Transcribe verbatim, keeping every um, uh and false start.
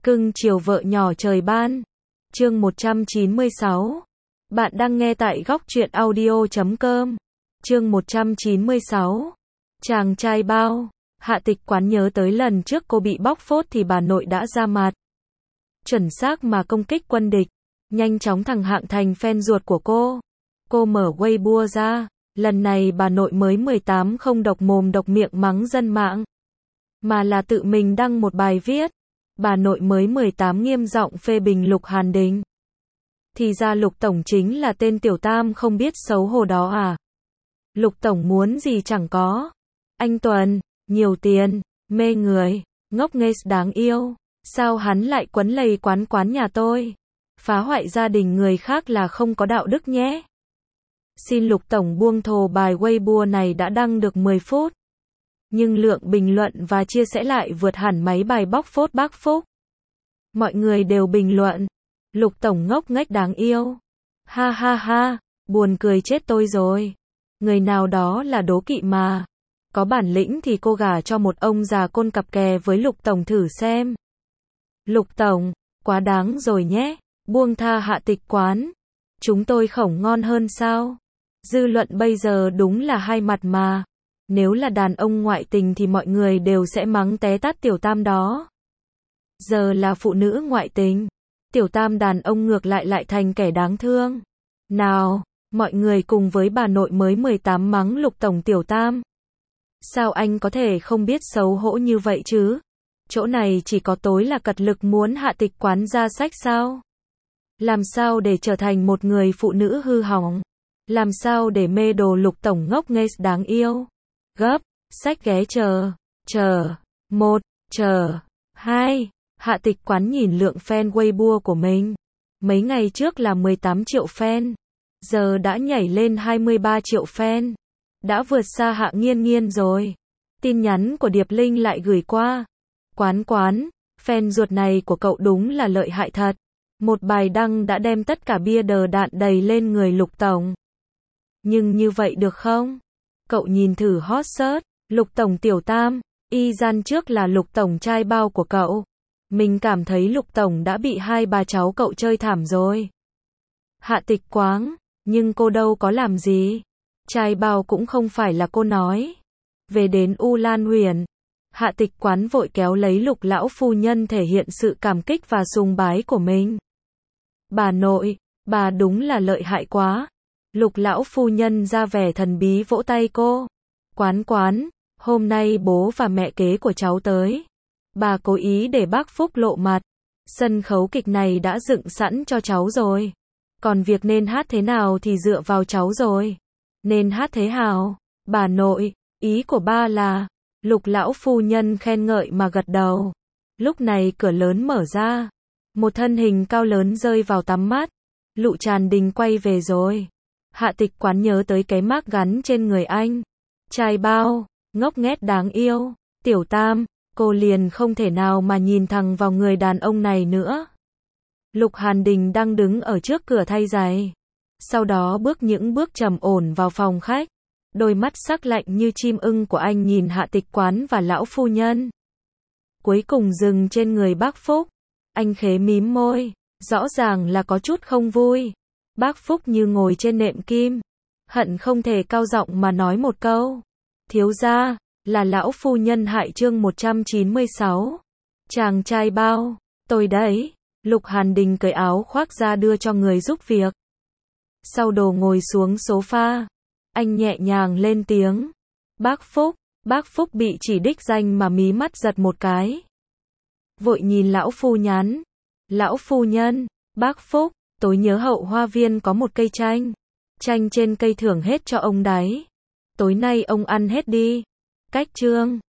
Cưng chiều vợ nhỏ trời ban. Chương một trăm chín mươi sáu. Bạn đang nghe tại góc truyện audio chấm com. Chương một trăm chín mươi sáu. Chàng trai bao. Hạ Tịch Quán nhớ tới lần trước cô bị bóc phốt thì bà nội đã ra mặt. Chuẩn xác mà công kích quân địch. Nhanh chóng thằng Hạng thành fan ruột của cô. Cô mở Weibo ra. Lần này bà nội mới mười tám không độc mồm độc miệng mắng dân mạng. Mà là tự mình đăng một bài viết. Bà nội mới mười tám nghiêm giọng phê bình Lục Hàn Đình. Thì ra Lục Tổng chính là tên tiểu tam không biết xấu hổ đó à? Lục Tổng muốn gì chẳng có. Anh Tuần, nhiều tiền, mê người, ngốc nghếch đáng yêu. Sao hắn lại quấn lầy quán quán nhà tôi? Phá hoại gia đình người khác là không có đạo đức nhé. Xin Lục Tổng buông thồ bài Weibo này đã đăng được mười phút. Nhưng lượng bình luận và chia sẻ lại vượt hẳn mấy bài bóc phốt bác Phúc. Mọi người đều bình luận. Lục Tổng ngốc nghếch đáng yêu. Ha ha ha, buồn cười chết tôi rồi. Người nào đó là đố kỵ mà. Có bản lĩnh thì cô gả cho một ông già côn cặp kè với Lục Tổng thử xem. Lục Tổng, quá đáng rồi nhé. Buông tha Hạ Tịch Quán. Chúng tôi khổng ngon hơn sao? Dư luận bây giờ đúng là hai mặt mà. Nếu là đàn ông ngoại tình thì mọi người đều sẽ mắng té tát tiểu tam đó. Giờ là phụ nữ ngoại tình. Tiểu tam đàn ông ngược lại lại thành kẻ đáng thương. Nào, mọi người cùng với bà nội mới mười tám mắng Lục Tổng tiểu tam. Sao anh có thể không biết xấu hổ như vậy chứ? Chỗ này chỉ có tối là cật lực muốn Hạ Tịch Quán ra sách sao? Làm sao để trở thành một người phụ nữ hư hỏng? Làm sao để mê đồ Lục Tổng ngốc nghếch đáng yêu? Gấp, sách ghé chờ, chờ, một, chờ, hai. Hạ Tịch Quán nhìn lượng fan Weibo của mình. Mấy ngày trước là mười tám triệu fan. Giờ đã nhảy lên hai mươi ba triệu fan. Đã vượt xa Hạ Nghiên Nghiên rồi. Tin nhắn của Điệp Linh lại gửi qua. Quán Quán, fan ruột này của cậu đúng là lợi hại thật. Một bài đăng đã đem tất cả bia đờ đạn đầy lên người Lục Tổng. Nhưng như vậy được không? Cậu nhìn thử hot search, Lục Tổng tiểu tam, y gian trước là Lục Tổng trai bao của cậu. Mình cảm thấy Lục Tổng đã bị hai bà cháu cậu chơi thảm rồi. Hạ Tịch Quán, nhưng cô đâu có làm gì. Trai bao cũng không phải là cô nói. Về đến U Lan Huyền, Hạ Tịch Quán vội kéo lấy Lục lão phu nhân thể hiện sự cảm kích và sùng bái của mình. Bà nội, bà đúng là lợi hại quá. Lục lão phu nhân ra vẻ thần bí vỗ tay cô. Quán Quán, hôm nay bố và mẹ kế của cháu tới. Bà cố ý để bác Phúc lộ mặt. Sân khấu kịch này đã dựng sẵn cho cháu rồi. Còn việc nên hát thế nào thì dựa vào cháu rồi. Nên hát thế nào? Bà nội, ý của ba là... Lục lão phu nhân khen ngợi mà gật đầu. Lúc này cửa lớn mở ra. Một thân hình cao lớn rơi vào tắm mắt. Lục Tràn Đình quay về rồi. Hạ Tịch Quán nhớ tới cái mác gắn trên người anh. Trai bao, ngốc nghếch đáng yêu, tiểu tam, cô liền không thể nào mà nhìn thẳng vào người đàn ông này nữa. Lục Hàn Đình đang đứng ở trước cửa thay giày. Sau đó bước những bước trầm ổn vào phòng khách. Đôi mắt sắc lạnh như chim ưng của anh nhìn Hạ Tịch Quán và lão phu nhân. Cuối cùng dừng trên người bác Phúc. Anh khế mím môi, rõ ràng là có chút không vui. Bác Phúc như ngồi trên nệm kim, hận không thể cao giọng mà nói một câu. Thiếu gia, là lão phu nhân hại. Chương một trăm chín mươi sáu. Chàng trai bao, tôi đấy. Lục Hàn Đình cởi áo khoác ra đưa cho người giúp việc. Sau đồ ngồi xuống sofa, anh nhẹ nhàng lên tiếng. Bác Phúc, bác Phúc bị chỉ đích danh mà mí mắt giật một cái. Vội nhìn lão phu nhắn. Lão phu nhân, bác Phúc, tối nhớ hậu hoa viên có một cây chanh. Chanh trên cây thưởng hết cho ông đấy. Tối nay ông ăn hết đi. Cách chương.